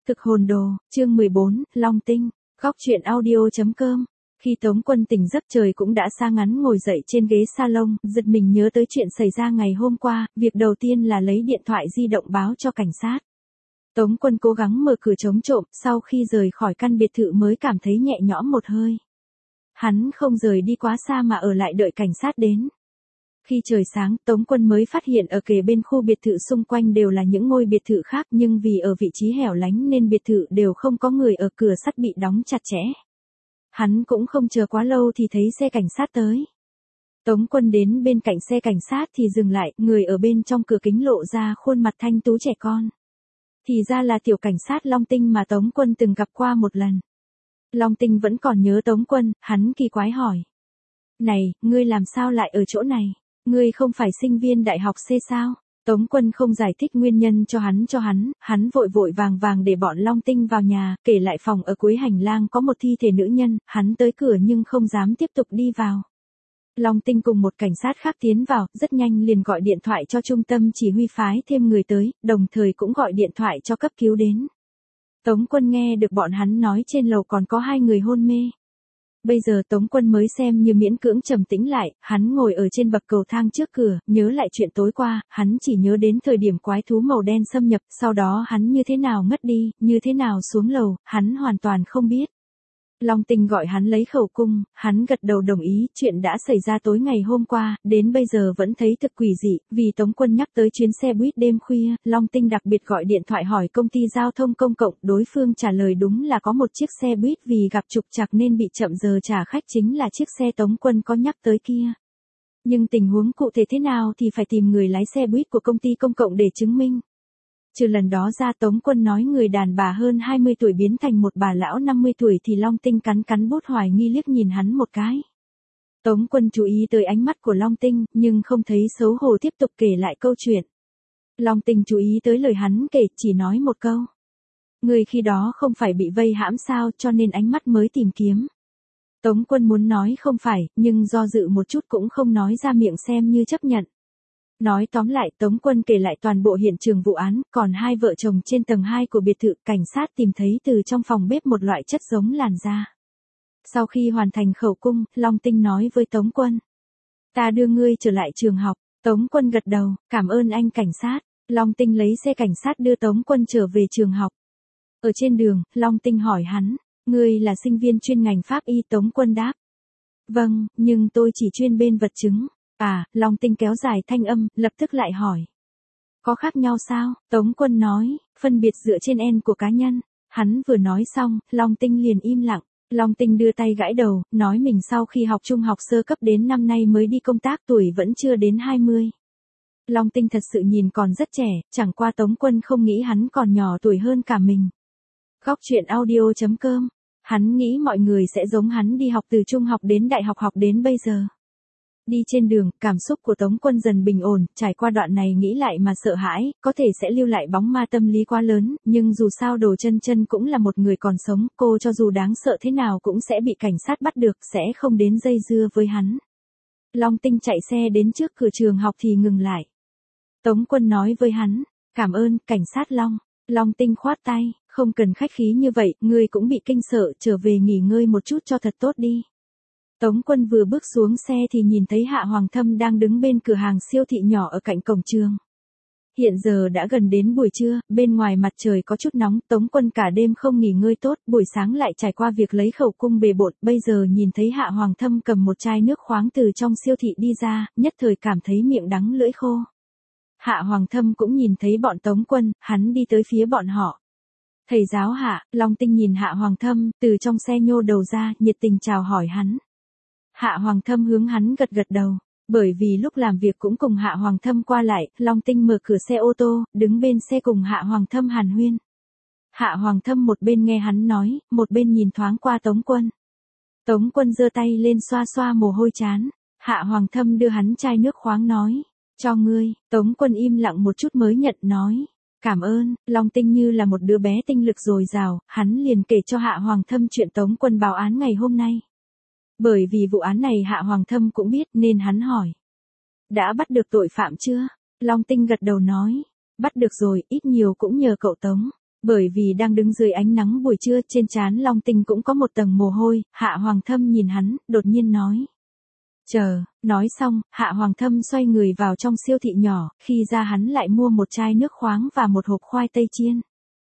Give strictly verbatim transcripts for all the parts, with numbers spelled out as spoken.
Thực hồn đồ, chương mười bốn, Long Tinh, góc truyện audio.com. Khi Tống Quân tỉnh giấc trời cũng đã xa ngắn ngồi dậy trên ghế salon, giật mình nhớ tới chuyện xảy ra ngày hôm qua, việc đầu tiên là lấy điện thoại di động báo cho cảnh sát. Tống Quân cố gắng mở cửa chống trộm, sau khi rời khỏi căn biệt thự mới cảm thấy nhẹ nhõm một hơi. Hắn không rời đi quá xa mà ở lại đợi cảnh sát đến. Khi trời sáng, Tống Quân mới phát hiện ở kề bên khu biệt thự xung quanh đều là những ngôi biệt thự khác, nhưng vì ở vị trí hẻo lánh nên biệt thự đều không có người ở, cửa sắt bị đóng chặt chẽ. Hắn cũng không chờ quá lâu thì thấy xe cảnh sát tới. Tống Quân đến bên cạnh xe cảnh sát thì dừng lại, người ở bên trong cửa kính lộ ra khuôn mặt thanh tú trẻ con. Thì ra là tiểu cảnh sát Long Tinh mà Tống Quân từng gặp qua một lần. Long Tinh vẫn còn nhớ Tống Quân, hắn kỳ quái hỏi. Này, ngươi làm sao lại ở chỗ này? Ngươi không phải sinh viên đại học C sao? Tống Quân không giải thích nguyên nhân cho hắn cho hắn, hắn vội vội vàng vàng để bọn Long Tinh vào nhà, kể lại phòng ở cuối hành lang có một thi thể nữ nhân, hắn tới cửa nhưng không dám tiếp tục đi vào. Long Tinh cùng một cảnh sát khác tiến vào, rất nhanh liền gọi điện thoại cho trung tâm chỉ huy phái thêm người tới, đồng thời cũng gọi điện thoại cho cấp cứu đến. Tống Quân nghe được bọn hắn nói trên lầu còn có hai người hôn mê. Bây giờ Tống Quân mới xem như miễn cưỡng trầm tĩnh lại, hắn ngồi ở trên bậc cầu thang trước cửa, nhớ lại chuyện tối qua, hắn chỉ nhớ đến thời điểm quái thú màu đen xâm nhập, sau đó hắn như thế nào ngất đi, như thế nào xuống lầu, hắn hoàn toàn không biết. Long Tinh gọi hắn lấy khẩu cung, hắn gật đầu đồng ý, chuyện đã xảy ra tối ngày hôm qua, đến bây giờ vẫn thấy thực quỷ dị, vì Tống Quân nhắc tới chuyến xe buýt đêm khuya, Long Tinh đặc biệt gọi điện thoại hỏi công ty giao thông công cộng, đối phương trả lời đúng là có một chiếc xe buýt vì gặp trục trặc nên bị chậm giờ trả khách chính là chiếc xe Tống Quân có nhắc tới kia. Nhưng tình huống cụ thể thế nào thì phải tìm người lái xe buýt của công ty công cộng để chứng minh. Trừ lần đó ra Tống Quân nói người đàn bà hơn hai mươi tuổi biến thành một bà lão năm mươi tuổi thì Long Tinh cắn cắn bút hoài nghi liếc nhìn hắn một cái. Tống Quân chú ý tới ánh mắt của Long Tinh, nhưng không thấy xấu hổ tiếp tục kể lại câu chuyện. Long Tinh chú ý tới lời hắn kể, chỉ nói một câu. Người khi đó không phải bị vây hãm sao cho nên ánh mắt mới tìm kiếm. Tống Quân muốn nói không phải, nhưng do dự một chút cũng không nói ra miệng xem như chấp nhận. Nói tóm lại Tống Quân kể lại toàn bộ hiện trường vụ án, còn hai vợ chồng trên tầng hai của biệt thự, cảnh sát tìm thấy từ trong phòng bếp một loại chất giống làn da. Sau khi hoàn thành khẩu cung, Long Tinh nói với Tống Quân. Ta đưa ngươi trở lại trường học. Tống Quân gật đầu, cảm ơn anh cảnh sát. Long Tinh lấy xe cảnh sát đưa Tống Quân trở về trường học. Ở trên đường, Long Tinh hỏi hắn, ngươi là sinh viên chuyên ngành pháp y? Tống Quân đáp. Vâng, nhưng tôi chỉ chuyên bên vật chứng. À, Long Tinh kéo dài thanh âm, lập tức lại hỏi. Có khác nhau sao? Tống Quân nói, phân biệt dựa trên N của cá nhân. Hắn vừa nói xong, Long Tinh liền im lặng. Long Tinh đưa tay gãi đầu, nói mình sau khi học trung học sơ cấp đến năm nay mới đi công tác, tuổi vẫn chưa đến hai mươi. Long Tinh thật sự nhìn còn rất trẻ, chẳng qua Tống Quân không nghĩ hắn còn nhỏ tuổi hơn cả mình. Góc truyện audio.com. Hắn nghĩ mọi người sẽ giống hắn đi học từ trung học đến đại học học đến bây giờ. Đi trên đường, cảm xúc của Tống Quân dần bình ổn, trải qua đoạn này nghĩ lại mà sợ hãi, có thể sẽ lưu lại bóng ma tâm lý quá lớn, nhưng dù sao Đồ Chân Chân cũng là một người còn sống, cô cho dù đáng sợ thế nào cũng sẽ bị cảnh sát bắt được, sẽ không đến dây dưa với hắn. Long Tinh chạy xe đến trước cửa trường học thì ngừng lại. Tống Quân nói với hắn, cảm ơn, cảnh sát Long. Long Tinh khoát tay, không cần khách khí như vậy, ngươi cũng bị kinh sợ, trở về nghỉ ngơi một chút cho thật tốt đi. Tống Quân vừa bước xuống xe thì nhìn thấy Hạ Hoàng Thâm đang đứng bên cửa hàng siêu thị nhỏ ở cạnh cổng trường. Hiện giờ đã gần đến buổi trưa, bên ngoài mặt trời có chút nóng, Tống Quân cả đêm không nghỉ ngơi tốt, buổi sáng lại trải qua việc lấy khẩu cung bề bộn, bây giờ nhìn thấy Hạ Hoàng Thâm cầm một chai nước khoáng từ trong siêu thị đi ra, nhất thời cảm thấy miệng đắng lưỡi khô. Hạ Hoàng Thâm cũng nhìn thấy bọn Tống Quân, hắn đi tới phía bọn họ. Thầy giáo Hạ, Long Tinh nhìn Hạ Hoàng Thâm, từ trong xe nhô đầu ra, nhiệt tình chào hỏi hắn. Hạ Hoàng Thâm hướng hắn gật gật đầu, bởi vì lúc làm việc cũng cùng Hạ Hoàng Thâm qua lại, Long Tinh mở cửa xe ô tô, đứng bên xe cùng Hạ Hoàng Thâm hàn huyên. Hạ Hoàng Thâm một bên nghe hắn nói, một bên nhìn thoáng qua Tống Quân. Tống Quân giơ tay lên xoa xoa mồ hôi trán, Hạ Hoàng Thâm đưa hắn chai nước khoáng nói, cho ngươi. Tống Quân im lặng một chút mới nhận nói, cảm ơn. Long Tinh như là một đứa bé tinh lực dồi dào, hắn liền kể cho Hạ Hoàng Thâm chuyện Tống Quân báo án ngày hôm nay. Bởi vì vụ án này Hạ Hoàng Thâm cũng biết nên hắn hỏi. Đã bắt được tội phạm chưa? Long Tinh gật đầu nói. Bắt được rồi, ít nhiều cũng nhờ cậu Tống. Bởi vì đang đứng dưới ánh nắng buổi trưa, trên trán Long Tinh cũng có một tầng mồ hôi, Hạ Hoàng Thâm nhìn hắn, đột nhiên nói. Chờ, nói xong, Hạ Hoàng Thâm xoay người vào trong siêu thị nhỏ, khi ra hắn lại mua một chai nước khoáng và một hộp khoai tây chiên.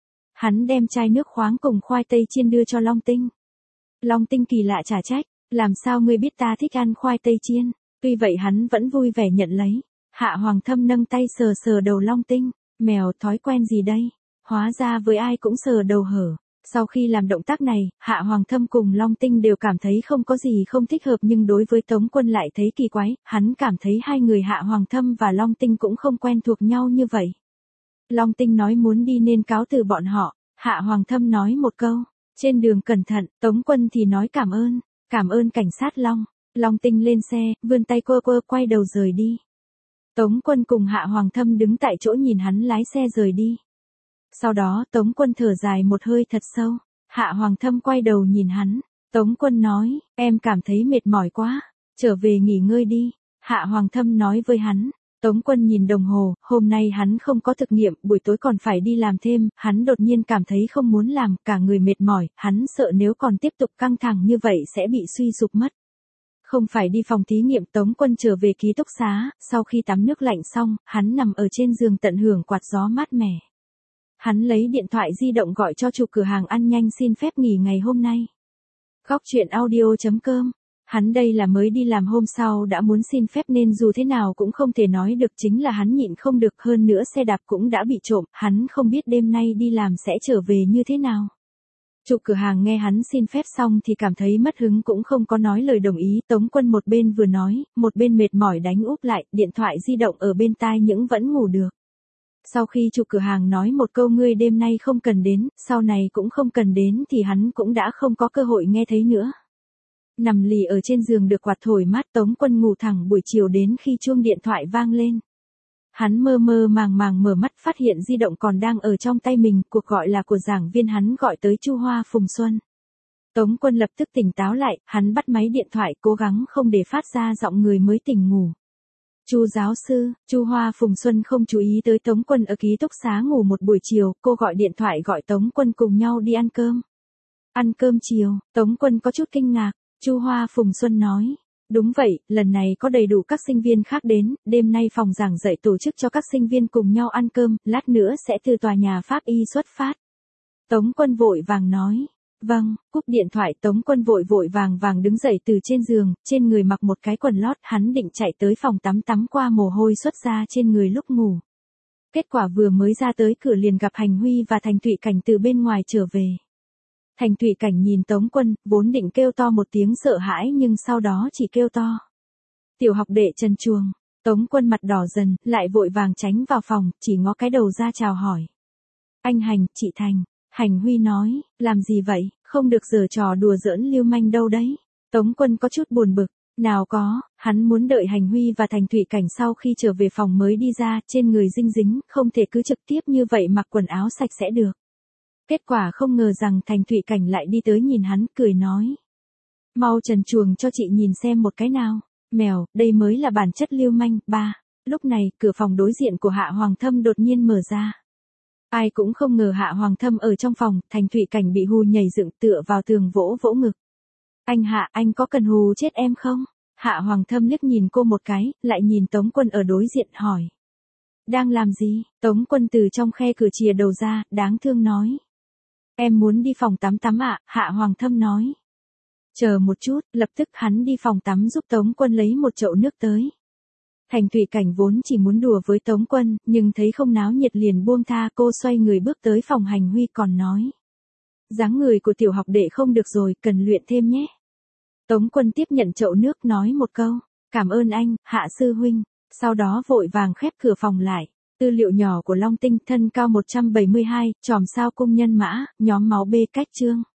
Hắn đem chai nước khoáng cùng khoai tây chiên đưa cho Long Tinh. Long Tinh kỳ lạ trả trách, làm sao ngươi biết ta thích ăn khoai tây chiên? Tuy vậy hắn vẫn vui vẻ nhận lấy. Hạ Hoàng Thâm nâng tay sờ sờ đầu Long Tinh, mèo thói quen gì đây? Hóa ra với ai cũng sờ đầu hở. Sau khi làm động tác này, Hạ Hoàng Thâm cùng Long Tinh đều cảm thấy không có gì không thích hợp, nhưng đối với Tống Quân lại thấy kỳ quái, hắn cảm thấy hai người Hạ Hoàng Thâm và Long Tinh cũng không quen thuộc nhau như vậy. Long Tinh nói muốn đi nên cáo từ bọn họ, Hạ Hoàng Thâm nói một câu, trên đường cẩn thận, Tống Quân thì nói cảm ơn, cảm ơn cảnh sát Long. Long Tinh lên xe, vươn tay quơ quơ quay đầu rời đi. Tống Quân cùng Hạ Hoàng Thâm đứng tại chỗ nhìn hắn lái xe rời đi. Sau đó Tống Quân thở dài một hơi thật sâu, Hạ Hoàng Thâm quay đầu nhìn hắn, Tống Quân nói, em cảm thấy mệt mỏi quá, trở về nghỉ ngơi đi, Hạ Hoàng Thâm nói với hắn. Tống Quân nhìn đồng hồ, hôm nay hắn không có thực nghiệm, buổi tối còn phải đi làm thêm, hắn đột nhiên cảm thấy không muốn làm, cả người mệt mỏi, hắn sợ nếu còn tiếp tục căng thẳng như vậy sẽ bị suy sụp mất. Không phải đi phòng thí nghiệm, Tống Quân trở về ký túc xá, sau khi tắm nước lạnh xong, hắn nằm ở trên giường tận hưởng quạt gió mát mẻ. Hắn lấy điện thoại di động gọi cho chủ cửa hàng ăn nhanh xin phép nghỉ ngày hôm nay. Góc truyện audio chấm com. Hắn đây là mới đi làm hôm sau đã muốn xin phép nên dù thế nào cũng không thể nói được, chính là hắn nhịn không được, hơn nữa xe đạp cũng đã bị trộm, hắn không biết đêm nay đi làm sẽ trở về như thế nào. Chủ cửa hàng nghe hắn xin phép xong thì cảm thấy mất hứng cũng không có nói lời đồng ý. Tống Quân một bên vừa nói, một bên mệt mỏi đánh úp lại, điện thoại di động ở bên tai nhưng vẫn ngủ được. Sau khi chủ cửa hàng nói một câu ngươi đêm nay không cần đến, sau này cũng không cần đến thì hắn cũng đã không có cơ hội nghe thấy nữa. Nằm lì ở trên giường được quạt thổi mát, Tống Quân ngủ thẳng buổi chiều đến khi chuông điện thoại vang lên. Hắn mơ mơ màng màng mở mắt phát hiện di động còn đang ở trong tay mình, cuộc gọi là của giảng viên hắn gọi tới Chu Hoa Phùng Xuân. Tống Quân lập tức tỉnh táo lại, hắn bắt máy điện thoại cố gắng không để phát ra giọng người mới tỉnh ngủ. Chu giáo sư, Chu Hoa Phùng Xuân không chú ý tới Tống Quân ở ký túc xá ngủ một buổi chiều, cô gọi điện thoại gọi Tống Quân cùng nhau đi ăn cơm. Ăn cơm chiều, Tống Quân có chút kinh ngạc, Chu Hoa Phùng Xuân nói. Đúng vậy, lần này có đầy đủ các sinh viên khác đến, đêm nay phòng giảng dạy tổ chức cho các sinh viên cùng nhau ăn cơm, lát nữa sẽ từ tòa nhà Pháp Y xuất phát. Tống Quân vội vàng nói. Vâng, cúp điện thoại Tống Quân vội vội vàng vàng đứng dậy từ trên giường, trên người mặc một cái quần lót, hắn định chạy tới phòng tắm tắm qua mồ hôi xuất ra trên người lúc ngủ. Kết quả vừa mới ra tới cửa liền gặp Hành Huy và Thành Thụy Cảnh từ bên ngoài trở về. Thành Thụy Cảnh nhìn Tống Quân, vốn định kêu to một tiếng sợ hãi nhưng sau đó chỉ kêu to. Tiểu học đệ trần chuồng, Tống Quân mặt đỏ dần, lại vội vàng tránh vào phòng, chỉ ngó cái đầu ra chào hỏi. Anh Hành, chị Thành. Hành Huy nói, làm gì vậy, không được giở trò đùa giỡn lưu manh đâu đấy. Tống Quân có chút buồn bực, nào có, hắn muốn đợi Hành Huy và Thành Thụy Cảnh sau khi trở về phòng mới đi ra, trên người dinh dính, không thể cứ trực tiếp như vậy mặc quần áo sạch sẽ được. Kết quả không ngờ rằng Thành Thụy Cảnh lại đi tới nhìn hắn, cười nói. Mau trần chuồng cho chị nhìn xem một cái nào, mèo, đây mới là bản chất lưu manh, ba. Lúc này, cửa phòng đối diện của Hạ Hoàng Thâm đột nhiên mở ra. Ai cũng không ngờ Hạ Hoàng Thâm ở trong phòng, Thành Thụy Cảnh bị hù nhảy dựng tựa vào tường vỗ vỗ ngực. Anh Hạ, anh có cần hù chết em không? Hạ Hoàng Thâm liếc nhìn cô một cái, lại nhìn Tống Quân ở đối diện hỏi. Đang làm gì? Tống Quân từ trong khe cửa chìa đầu ra, đáng thương nói. Em muốn đi phòng tắm tắm ạ, Hạ Hoàng Thâm nói. Chờ một chút, lập tức hắn đi phòng tắm giúp Tống Quân lấy một chậu nước tới. Thành Thụy Cảnh vốn chỉ muốn đùa với Tống Quân, nhưng thấy không náo nhiệt liền buông tha, cô xoay người bước tới phòng Hành Huy còn nói. Dáng người của tiểu học đệ không được rồi, cần luyện thêm nhé. Tống Quân tiếp nhận chậu nước nói một câu, cảm ơn anh, Hạ sư huynh, sau đó vội vàng khép cửa phòng lại. Tư liệu nhỏ của Long Tinh, thân cao một trăm bảy mươi hai, chòm sao cung nhân mã, nhóm máu B cách chương.